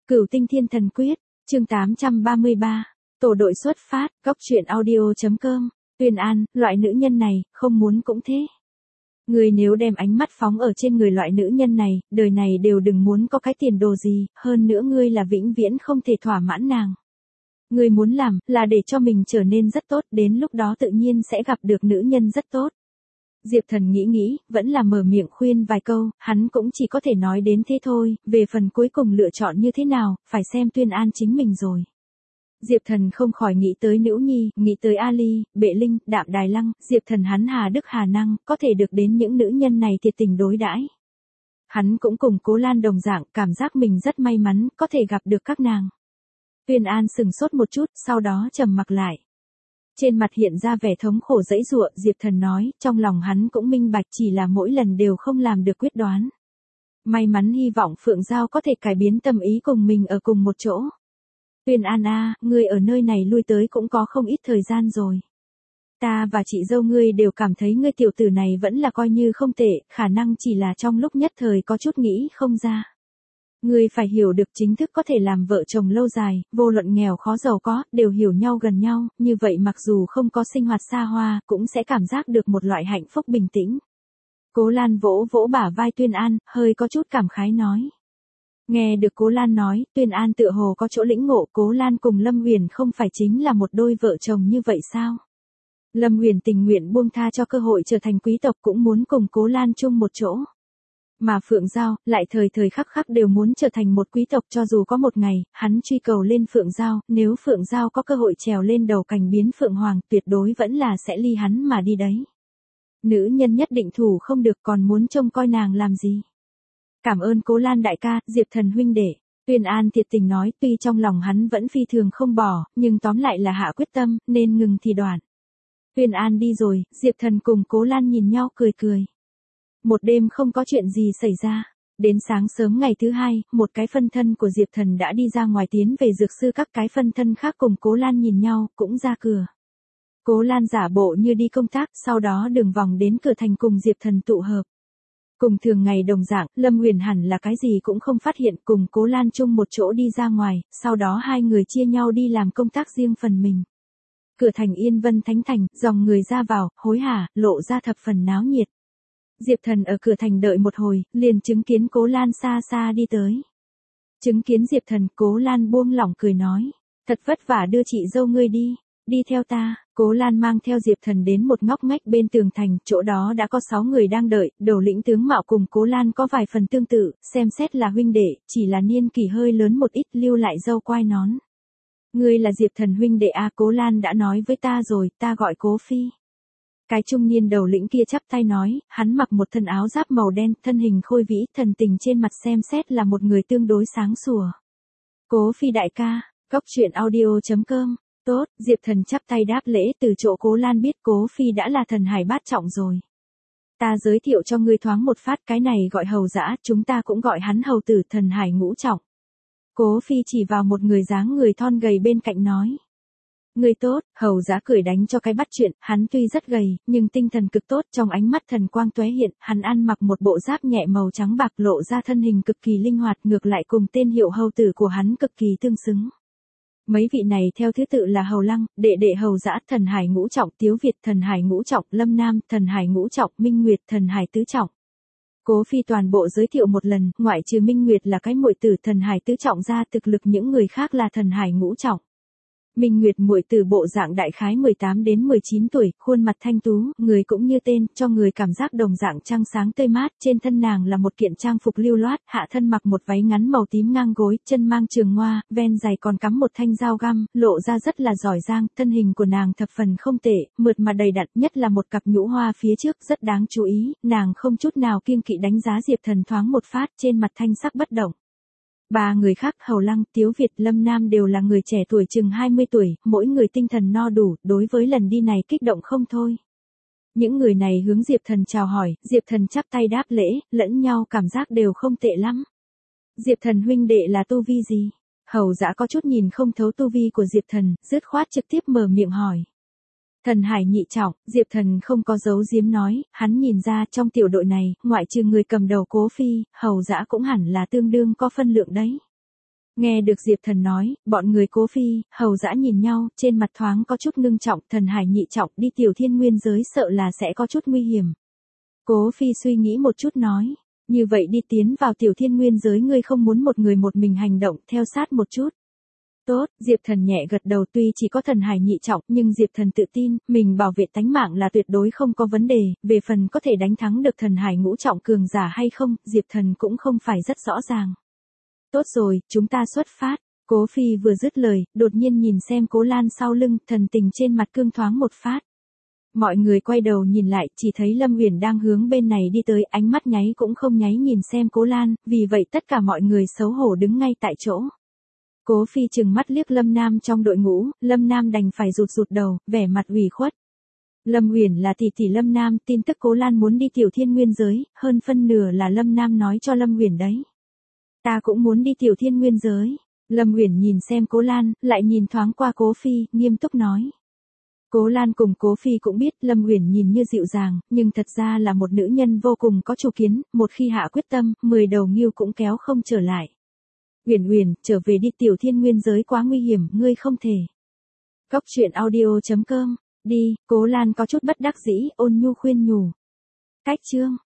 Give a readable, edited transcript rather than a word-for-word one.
Cửu Tinh Thiên Thần Quyết, chương 833, tổ đội xuất phát, góc truyện audio.com, Tuyên An, loại nữ nhân này, không muốn cũng thế. Người nếu đem ánh mắt phóng ở trên người loại nữ nhân này, đời này đều đừng muốn có cái tiền đồ gì, hơn nữa ngươi là vĩnh viễn không thể thỏa mãn nàng. Ngươi muốn làm, là để cho mình trở nên rất tốt, đến lúc đó tự nhiên sẽ gặp được nữ nhân rất tốt. Diệp Thần nghĩ, vẫn là mở miệng khuyên vài câu, hắn cũng chỉ có thể nói đến thế thôi, về phần cuối cùng lựa chọn như thế nào, phải xem Tuyên An chính mình rồi. Diệp Thần không khỏi nghĩ tới Nữ Nhi, nghĩ tới Ali, Bệ Linh, Đạm Đài Lăng, Diệp Thần hắn hà đức hà năng, có thể được đến những nữ nhân này thiệt tình đối đãi. Hắn cũng cùng Cố Lan đồng dạng, cảm giác mình rất may mắn, có thể gặp được các nàng. Tuyên An sừng sốt một chút, sau đó trầm mặc lại. Trên mặt hiện ra vẻ thống khổ dãy giụa, Diệp Thần nói, trong lòng hắn cũng minh bạch, chỉ là mỗi lần đều không làm được quyết đoán. May mắn hy vọng Phượng Giao có thể cải biến tâm ý cùng mình ở cùng một chỗ. Tuyên An a, ngươi ở nơi này lui tới cũng có không ít thời gian rồi. Ta và chị dâu ngươi đều cảm thấy ngươi tiểu tử này vẫn là coi như không tệ, khả năng chỉ là trong lúc nhất thời có chút nghĩ không ra. Ngươi phải hiểu được chính thức có thể làm vợ chồng lâu dài, vô luận nghèo khó giàu có, đều hiểu nhau gần nhau, như vậy mặc dù không có sinh hoạt xa hoa, cũng sẽ cảm giác được một loại hạnh phúc bình tĩnh. Cố Lan vỗ vỗ bả vai Tuyên An, hơi có chút cảm khái nói. Nghe được Cố Lan nói, Tuyên An tựa hồ có chỗ lĩnh ngộ, Cố Lan cùng Lâm Huyền không phải chính là một đôi vợ chồng như vậy sao? Lâm Huyền tình nguyện buông tha cho cơ hội trở thành quý tộc cũng muốn cùng Cố Lan chung một chỗ. Mà Phượng Giao, lại thời thời khắc khắc đều muốn trở thành một quý tộc cho dù có một ngày, hắn truy cầu lên Phượng Giao, nếu Phượng Giao có cơ hội trèo lên đầu cành biến Phượng Hoàng, tuyệt đối vẫn là sẽ ly hắn mà đi đấy. Nữ nhân nhất định thủ không được còn muốn trông coi nàng làm gì. Cảm ơn Cố Lan đại ca, Diệp Thần huynh đệ. Tuyên An thiệt tình nói, tuy trong lòng hắn vẫn phi thường không bỏ, nhưng tóm lại là hạ quyết tâm, nên ngừng thì đoạn. Tuyên An đi rồi, Diệp Thần cùng Cố Lan nhìn nhau cười cười. Một đêm không có chuyện gì xảy ra. Đến sáng sớm ngày thứ hai, một cái phân thân của Diệp Thần đã đi ra ngoài tiến về dược sư, các cái phân thân khác cùng Cố Lan nhìn nhau, cũng ra cửa. Cố Lan giả bộ như đi công tác, sau đó đường vòng đến cửa thành cùng Diệp Thần tụ hợp. Cùng thường ngày đồng dạng, Lâm Huyền hẳn là cái gì cũng không phát hiện, cùng Cố Lan chung một chỗ đi ra ngoài, sau đó hai người chia nhau đi làm công tác riêng phần mình. Cửa thành Yên Vân Thánh Thành, dòng người ra vào, hối hả, lộ ra thập phần náo nhiệt. Diệp Thần ở cửa thành đợi một hồi, liền chứng kiến Cố Lan xa xa đi tới. Chứng kiến Diệp Thần, Cố Lan buông lỏng cười nói, thật vất vả đưa chị dâu ngươi đi theo ta. Cố Lan mang theo Diệp Thần đến một ngóc ngách bên tường thành, chỗ đó đã có 6 người đang đợi, đầu lĩnh tướng mạo cùng Cố Lan có vài phần tương tự, xem xét là huynh đệ, chỉ là niên kỷ hơi lớn một ít, lưu lại râu quai nón. Ngươi là Diệp Thần huynh đệ à? Cố Lan đã nói với ta rồi, ta gọi Cố Phi. Cái trung niên đầu lĩnh kia chắp tay nói, hắn mặc một thân áo giáp màu đen, thân hình khôi vĩ, thần tình trên mặt xem xét là một người tương đối sáng sủa. Cố Phi đại ca, góc truyện audio.com. Tốt, Diệp Thần chắp tay đáp lễ, từ chỗ Cố Lan biết Cố Phi đã là thần hải bát trọng rồi. Ta giới thiệu cho ngươi thoáng một phát, cái này gọi Hầu Dã, chúng ta cũng gọi hắn Hầu Tử, thần hải ngũ trọng. Cố Phi chỉ vào một người dáng người thon gầy bên cạnh nói. Người tốt, Hầu Dã cười đánh cho cái bắt chuyện, hắn tuy rất gầy, nhưng tinh thần cực tốt, trong ánh mắt thần quang tóe hiện, hắn ăn mặc một bộ giáp nhẹ màu trắng bạc, lộ ra thân hình cực kỳ linh hoạt, ngược lại cùng tên hiệu Hầu Tử của hắn cực kỳ tương xứng. Mấy vị này theo thứ tự là Hầu Lăng, đệ đệ Hầu Dã, thần hải ngũ trọng, Tiếu Việt, thần hải ngũ trọng, Lâm Nam, thần hải ngũ trọng, Minh Nguyệt, thần hải tứ trọng. Cố Phi toàn bộ giới thiệu một lần, ngoại trừ Minh Nguyệt là cái muội tử thần hải tứ trọng ra, thực lực những người khác là thần hải ngũ trọng. Minh Nguyệt muội tử bộ dạng đại khái 18 đến 19 tuổi, khuôn mặt thanh tú, người cũng như tên, cho người cảm giác đồng dạng trăng sáng tươi mát, trên thân nàng là một kiện trang phục lưu loát, hạ thân mặc một váy ngắn màu tím ngang gối, chân mang trường ngoa, ven giày còn cắm một thanh dao găm, lộ ra rất là giỏi giang, thân hình của nàng thập phần không tệ, mượt mà đầy đặn, nhất là một cặp nhũ hoa phía trước rất đáng chú ý, nàng không chút nào kiêng kỵ đánh giá Diệp Thần thoáng một phát, trên mặt thanh sắc bất động. Ba người khác, Hầu Lăng, Tiếu Việt, Lâm Nam đều là người trẻ tuổi chừng 20 tuổi, mỗi người tinh thần no đủ, đối với lần đi này kích động không thôi. Những người này hướng Diệp Thần chào hỏi, Diệp Thần chắp tay đáp lễ, lẫn nhau cảm giác đều không tệ lắm. Diệp Thần huynh đệ là tu vi gì? Hầu Dã có chút nhìn không thấu tu vi của Diệp Thần, dứt khoát trực tiếp mở miệng hỏi. Thần hải nhị trọng, Diệp Thần không có giấu giếm nói, hắn nhìn ra trong tiểu đội này, ngoại trừ người cầm đầu Cố Phi, Hầu Dã cũng hẳn là tương đương có phân lượng đấy. Nghe được Diệp Thần nói, bọn người Cố Phi, Hầu Dã nhìn nhau, trên mặt thoáng có chút ngưng trọng, Thần Hải nhị trọng đi Tiểu Thiên Nguyên giới sợ là sẽ có chút nguy hiểm. Cố Phi suy nghĩ một chút nói, như vậy đi tiến vào Tiểu Thiên Nguyên giới ngươi không muốn một người một mình hành động, theo sát một chút. Tốt, Diệp Thần nhẹ gật đầu, tuy chỉ có Thần Hải nhị trọng, nhưng Diệp Thần tự tin, mình bảo vệ tánh mạng là tuyệt đối không có vấn đề, về phần có thể đánh thắng được Thần Hải ngũ trọng cường giả hay không, Diệp Thần cũng không phải rất rõ ràng. Tốt rồi, chúng ta xuất phát. Cố Phi vừa dứt lời, đột nhiên nhìn xem Cố Lan sau lưng, thần tình trên mặt cương thoáng một phát. Mọi người quay đầu nhìn lại, chỉ thấy Lâm Uyển đang hướng bên này đi tới, ánh mắt nháy cũng không nháy nhìn xem Cố Lan, vì vậy tất cả mọi người xấu hổ đứng ngay tại chỗ. Cố Phi trừng mắt liếc Lâm Nam trong đội ngũ, Lâm Nam đành phải rụt rụt đầu, vẻ mặt ủy khuất. Lâm Uyển là tỷ tỷ Lâm Nam, tin tức Cố Lan muốn đi Tiểu Thiên Nguyên giới, hơn phân nửa là Lâm Nam nói cho Lâm Uyển đấy. Ta cũng muốn đi Tiểu Thiên Nguyên giới. Lâm Uyển nhìn xem Cố Lan, lại nhìn thoáng qua Cố Phi, nghiêm túc nói. Cố Lan cùng Cố Phi cũng biết Lâm Uyển nhìn như dịu dàng, nhưng thật ra là một nữ nhân vô cùng có chủ kiến, một khi hạ quyết tâm, 10 đầu nghêu cũng kéo không trở lại. Uyển Uyển, trở về đi Tiểu Thiên Nguyên giới quá nguy hiểm, ngươi không thể. Cóc truyện audio.com, đi, Cố Lan có chút bất đắc dĩ, ôn nhu khuyên nhủ. Cách chương.